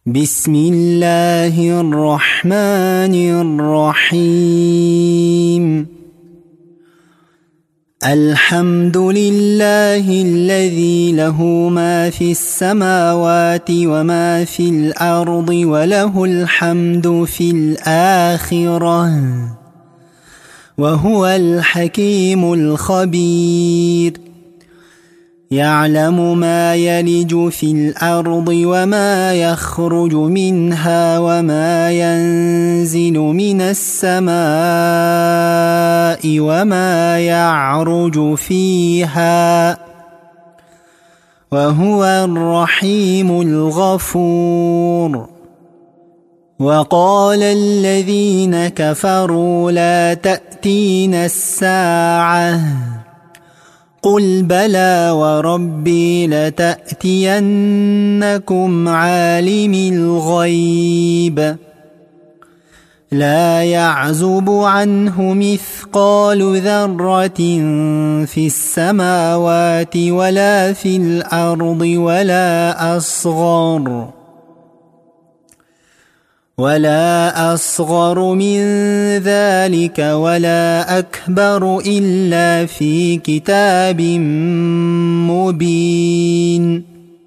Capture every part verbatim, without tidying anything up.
بسم الله الرحمن الرحيم. الحمد لله الذي له ما في السماوات وما في الأرض وله الحمد في الآخرة وهو الحكيم الخبير. يعلم ما يلج في الأرض وما يخرج منها وما ينزل من السماء وما يعرج فيها وهو الرحيم الغفور. وقال الذين كفروا لا تأتينا الساعة قل بلى وربي لتأتينكم عالم الغيب لا يعزب عنه مثقال ذرة في السماوات ولا في الأرض ولا أصغر ولا أصغر من ذلك ولا أكبر إلا في كتاب مبين.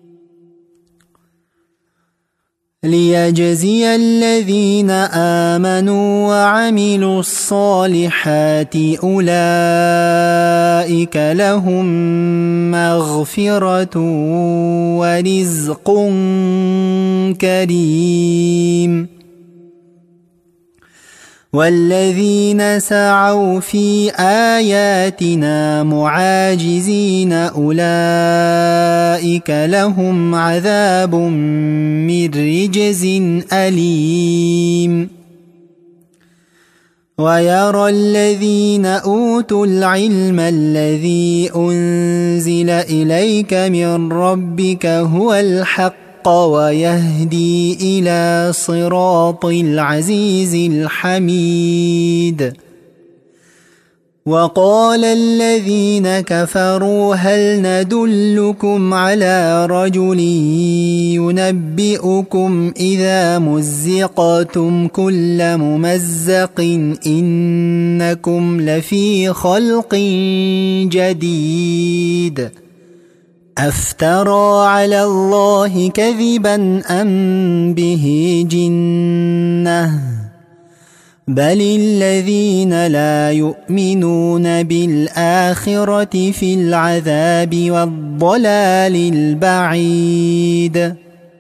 ليجزي الذين آمنوا وعملوا الصالحات أولئك لهم مغفرة ورزق كريم. والذين سعوا في آياتنا معاجزين أولئك لهم عذاب من رجز أليم. ويرى الذين أوتوا العلم الذي أنزل إليك من ربك هو الحق ويهدي إلى صراط العزيز الحميد. وقال الذين كفروا هل ندلكم على رجل ينبئكم إذا مزقتم كل ممزق إنكم لفي خلق جديد أفترى على الله كذبا أم به جنة بل الذين لا يؤمنون بالآخرة في العذاب والضلال البعيد.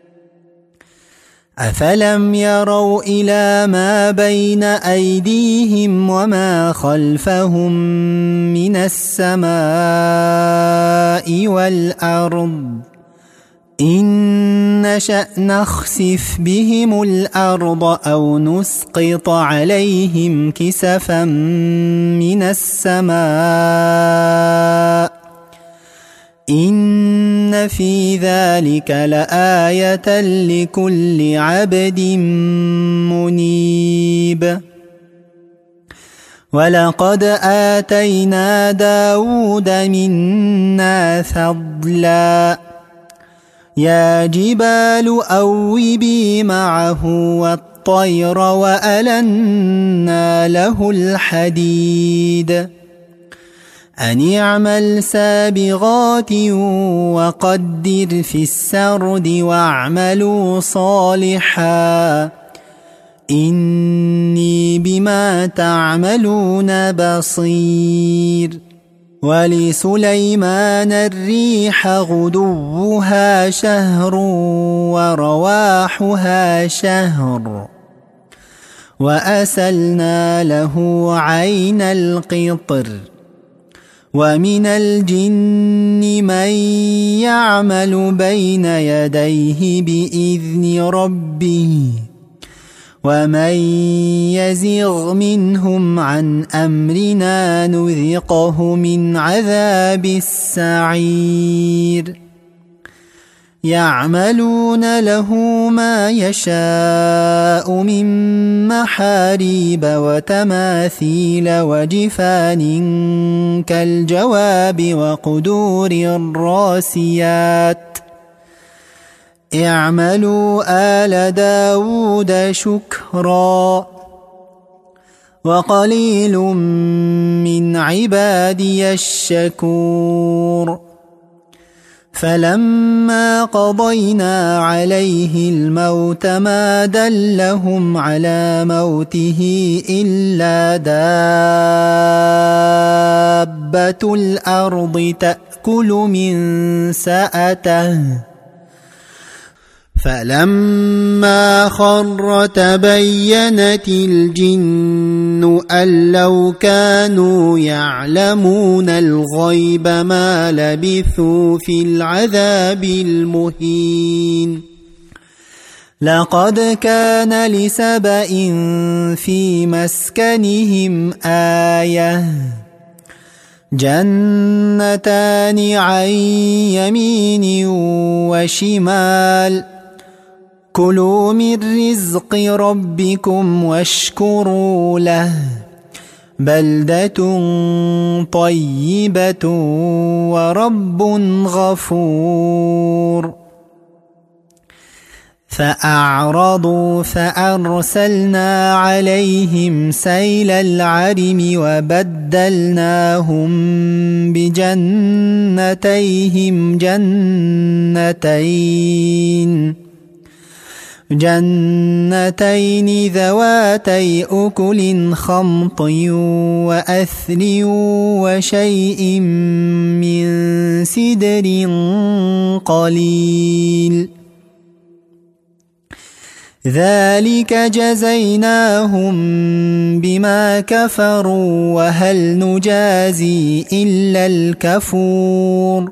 أفلم يروا إلى ما بين أيديهم وما خلفهم من السماء والأرض إن نشأ نخسف بهم الأرض أو نسقط عليهم كسفا من السماء إن في ذلك لآية لكل عبد منيب. ولقد آتينا داود منا فضلا يا جبال أوبي معه والطير وألنا له الحديد أن اعمل سابغات وقدر في السرد واعملوا صالحا إني بما تعملون بصير. ولسليمان الريح غدوها شهر ورواحها شهر وأسلنا له عين القطر. ومن الجن من يعمل بين يديه بإذن ربه ومن يزغ منهم عن أمرنا نذقه من عذاب السعير. يعملون له ما يشاء من محاريب وتماثيل وجفان كالجواب وقدور الراسيات اعملوا آل داود شكرا وقليل من عبادي الشكور فلما قضينا عليه الموت ما دلهم على موته إلا دابة الأرض تأكل من سأته فلما خر تبينت الجن أن لو كانوا يعلمون الغيب ما لبثوا في العذاب المهين لقد كان لسبإ في مسكنهم آية جنتان عن يمين وشمال كلوا من رزق ربكم واشكروا له بلدة طيبة ورب غفور فأعرضوا فأرسلنا عليهم سيل العرم وبدلناهم بجنتيهم جنتين جنتين ذواتي أكل خمط وأثل وشيء من سدر قليل ذلك جزيناهم بما كفروا وهل نجازي إلا الكفور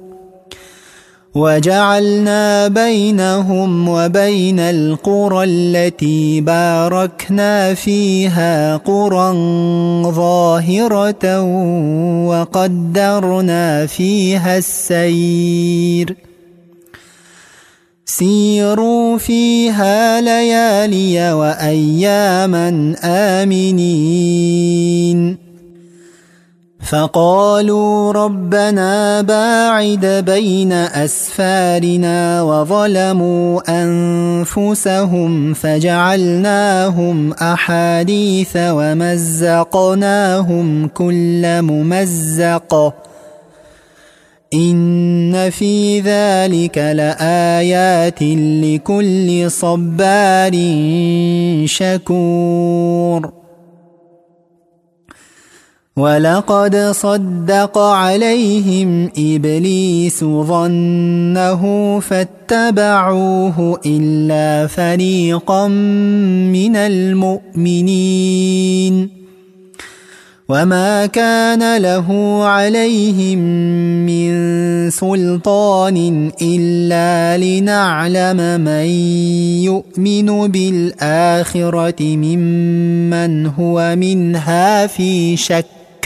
وجعلنا بينهم وبين القرى التي باركنا فيها قرى ظاهرة وقدرنا فيها السير سيروا فيها ليالي وأياما آمنين فقالوا ربنا باعد بين أسفارنا وظلموا أنفسهم فجعلناهم أحاديث ومزقناهم كل ممزق إن في ذلك لآيات لكل صبار شكور ولقد صدق عليهم إبليس ظنه فاتبعوه إلا فريقا من المؤمنين وما كان له عليهم من سلطان إلا لنعلم من يؤمن بالآخرة ممن هو منها في شك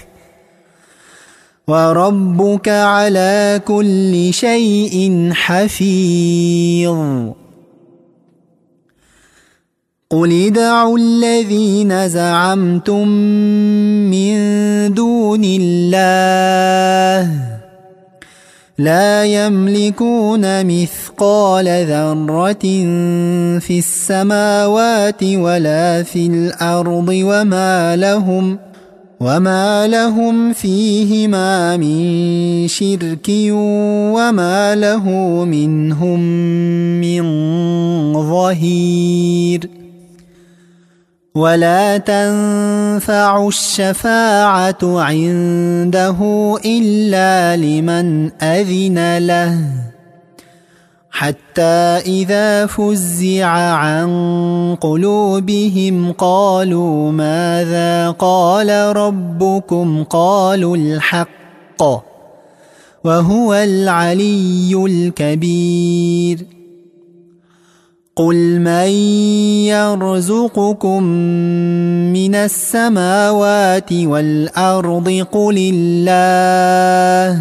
وربك على كل شيء حفيظ قل ادعوا الذين زعمتم من دون الله لا يملكون مثقال ذرة في السماوات ولا في الأرض وما لهم وما لهم فيهما من شرك وما له منهم من ظهير ولا تنفع الشفاعة عنده إلا لمن أذن له حتى إذا فزع عن قلوبهم قالوا ماذا قال ربكم قالوا الحق وهو العلي الكبير قل من يرزقكم من السماوات والأرض قل الله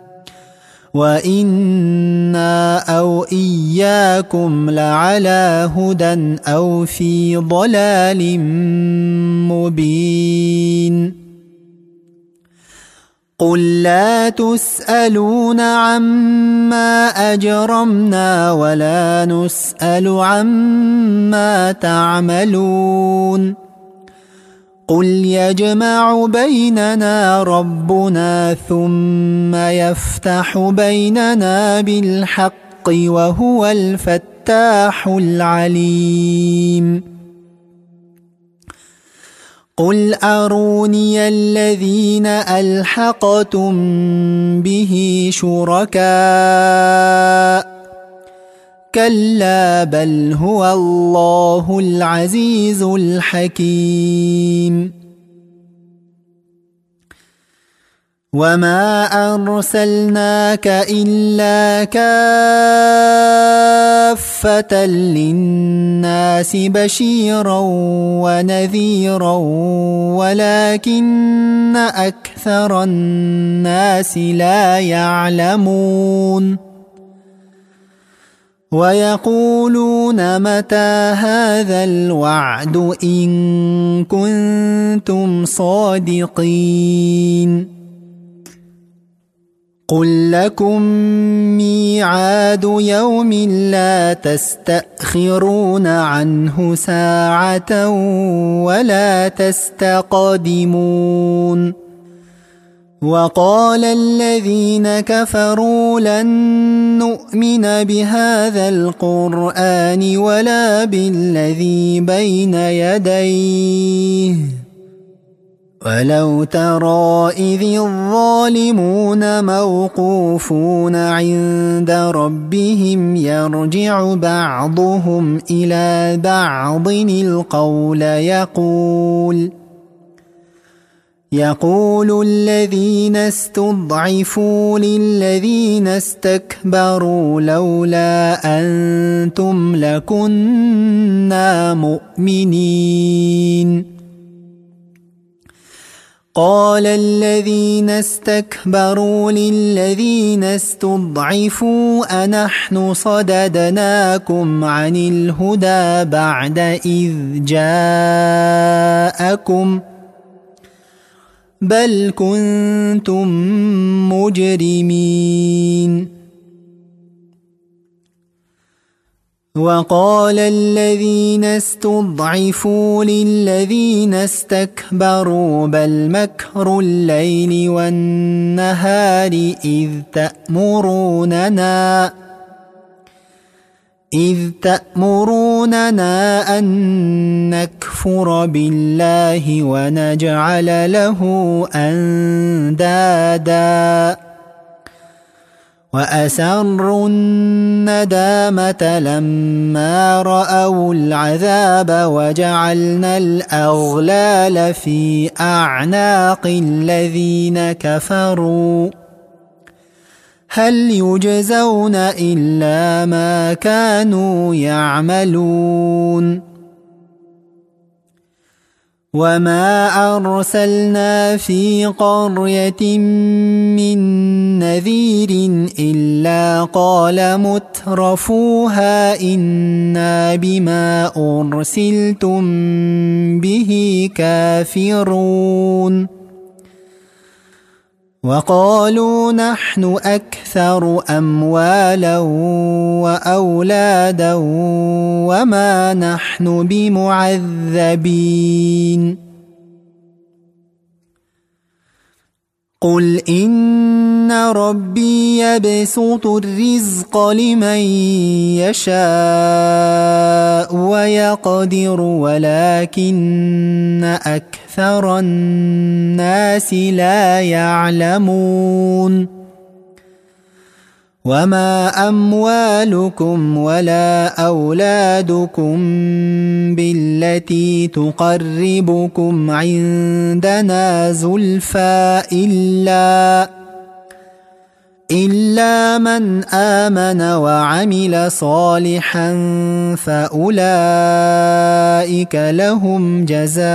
وإنا أو إياكم لعلى هدى أو في ضلال مبين قل لا تسألون عما أجرمنا ولا نسأل عما تعملون قل يجمع بيننا ربنا ثم يفتح بيننا بالحق وهو الفتاح العليم قل أروني الذين ألحقتم به شركاء كلا بل هو الله العزيز الحكيم وما أرسلناك إلا كافة للناس بشيرا ونذيرا ولكن أكثر الناس لا يعلمون ويقولون متى هذا الوعد إن كنتم صادقين قل لكم ميعاد يوم لا تستأخرون عنه ساعة ولا تستقدمون وقال الذين كفروا لن نؤمن بهذا القرآن ولا بالذي بين يديه ولو ترى إذ الظالمون موقوفون عند ربهم يرجع بعضهم إلى بعض القول يقول يقول الذين استضعفوا للذين استكبروا لولا أنتم لكنا مؤمنين قال الذين استكبروا للذين استضعفوا أنحن صددناكم عن الهدى بعد إذ جاءكم بل كنتم مجرمين وقال الذين استضعفوا للذين استكبروا بل مكر الليل والنهار إذ تأمروننا إذ تأمروننا أن نكفر بالله ونجعل له أندادا وأسروا الندامة لما رأوا العذاب وجعلنا الأغلال في أعناق الذين كفروا هل يجزون إلا ما كانوا يعملون وما أرسلنا في قرية من نذير إلا قال مترفوها إنا بما أرسلتم به كافرون وقالوا نحن أكثر أموالا وأولادا وما نحن بمعذبين قل إن ربي يبسط الرزق لمن يشاء ويقدر ولكن أكثر الناس لا يعلمون وما أموالكم ولا أولادكم بالتي تقربكم عندنا زلفى إلا إلا من آمن وعمل صالحا فأولئك لهم جزاء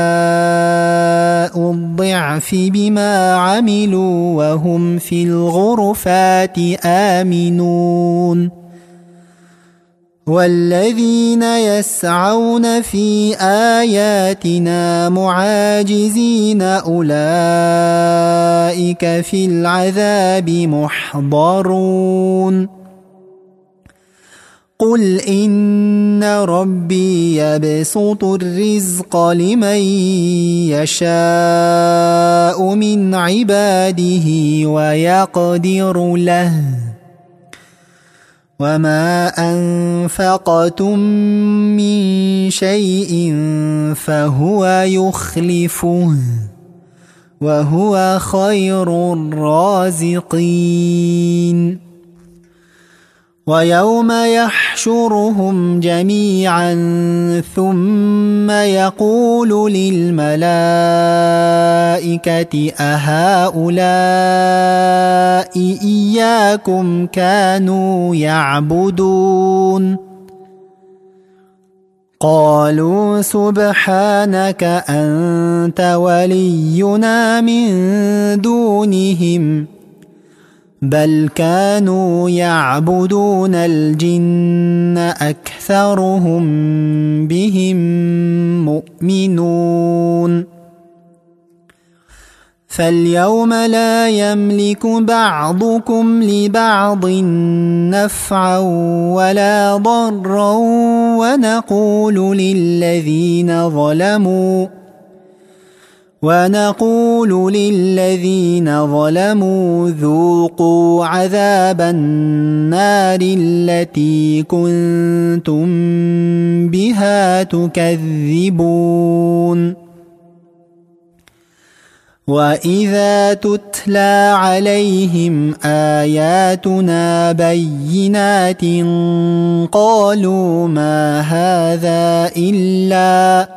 الضعف بما عملوا وهم في الغرفات آمنون والذين يسعون في آياتنا معاجزين أولئك في العذاب محضرون قل إن ربي يبسط الرزق لمن يشاء من عباده ويقدر له وما أنفقتم من شيء فهو يخلفه وهو خير الرازقين ويوم يحشرهم جميعا ثم يقول للملائكة أهؤلاء إياكم كانوا يعبدون قالوا سبحانك أنت ولينا من دونهم بل كانوا يعبدون الجن أكثرهم بهم مؤمنون فاليوم لا يملك بعضكم لبعض نفعا ولا ضرا ونقول للذين ظلموا ونقول للذين ظلموا ذوقوا عذاب النار التي كنتم بها تكذبون وإذا تتلى عليهم آياتنا بينات قالوا ما هذا إلا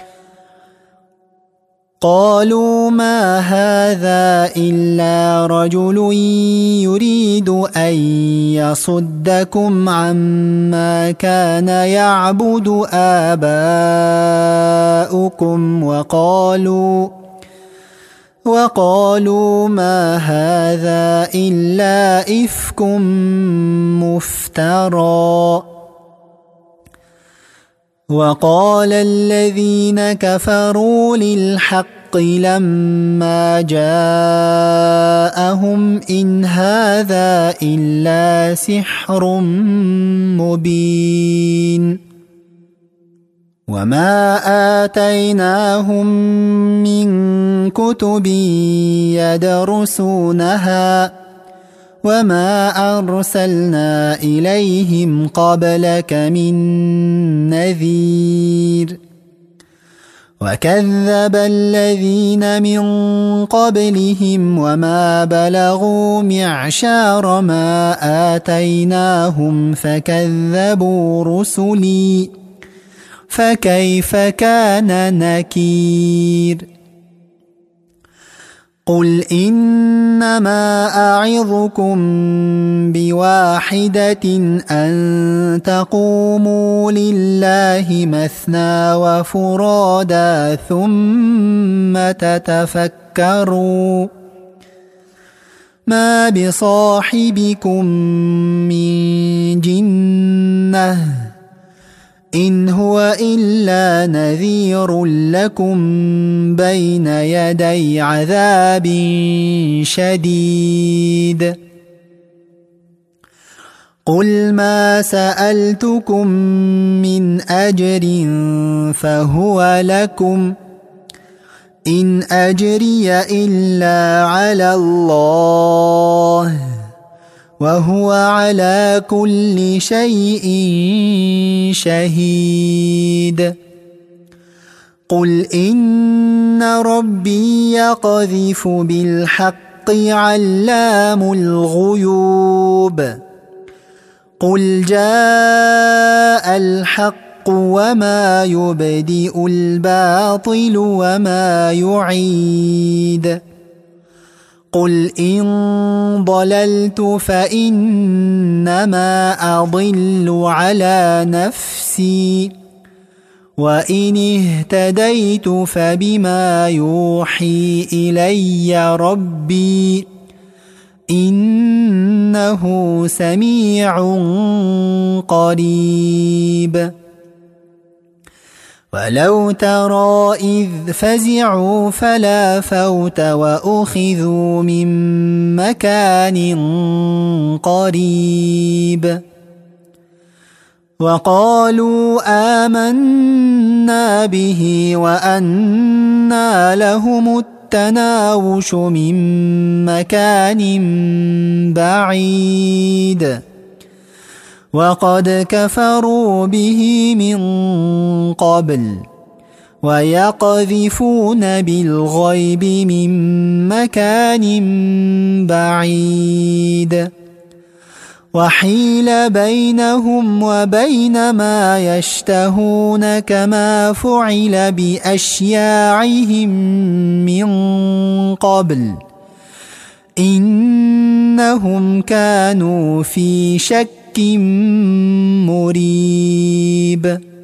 قالوا ما هذا إلا رجل يريد أن يصدكم عما كان يعبد آباؤكم وقالوا وقالوا ما هذا إلا إفك مفترى وقال الذين كفروا للحق لما جاءهم إن هذا إلا سحر مبين وما آتيناهم من كتب يدرسونها وما أرسلنا إليهم قبلك من نذير وكذب الذين من قبلهم وما بلغوا معشار ما آتيناهم فكذبوا رسلي فكيف كان نكير قل إنما أعظكم بواحدة أن تقوموا لله مثنى وفرادا ثم تتفكروا ما بصاحبكم من جنة إن هو إلا نذير لكم بين يدي عذاب شديد قل ما سألتكم من أجر فهو لكم إن أجري إلا على الله وهو على كل شيء شهيد قل إن ربي يقذف بالحق علام الغيوب قل جاء الحق وما يبدئ الباطل وما يعيد قل إن ضللت فإنما أضل على نفسي وإن اهتديت فبما يوحي إلي ربي إن إنه سميع قريب. ولو ترى إذ فزعوا فلا فوت وأخذوا من مكان قريب وقالوا آمنا به وأنى لهم التناوش من مكان بعيد وقد كفروا به من قبل ويقذفون بالغيب من مكان بعيد وحيل بينهم وبين ما يشتهون كما فعل بأشياعهم من قبل إنهم كانوا في شك مريب.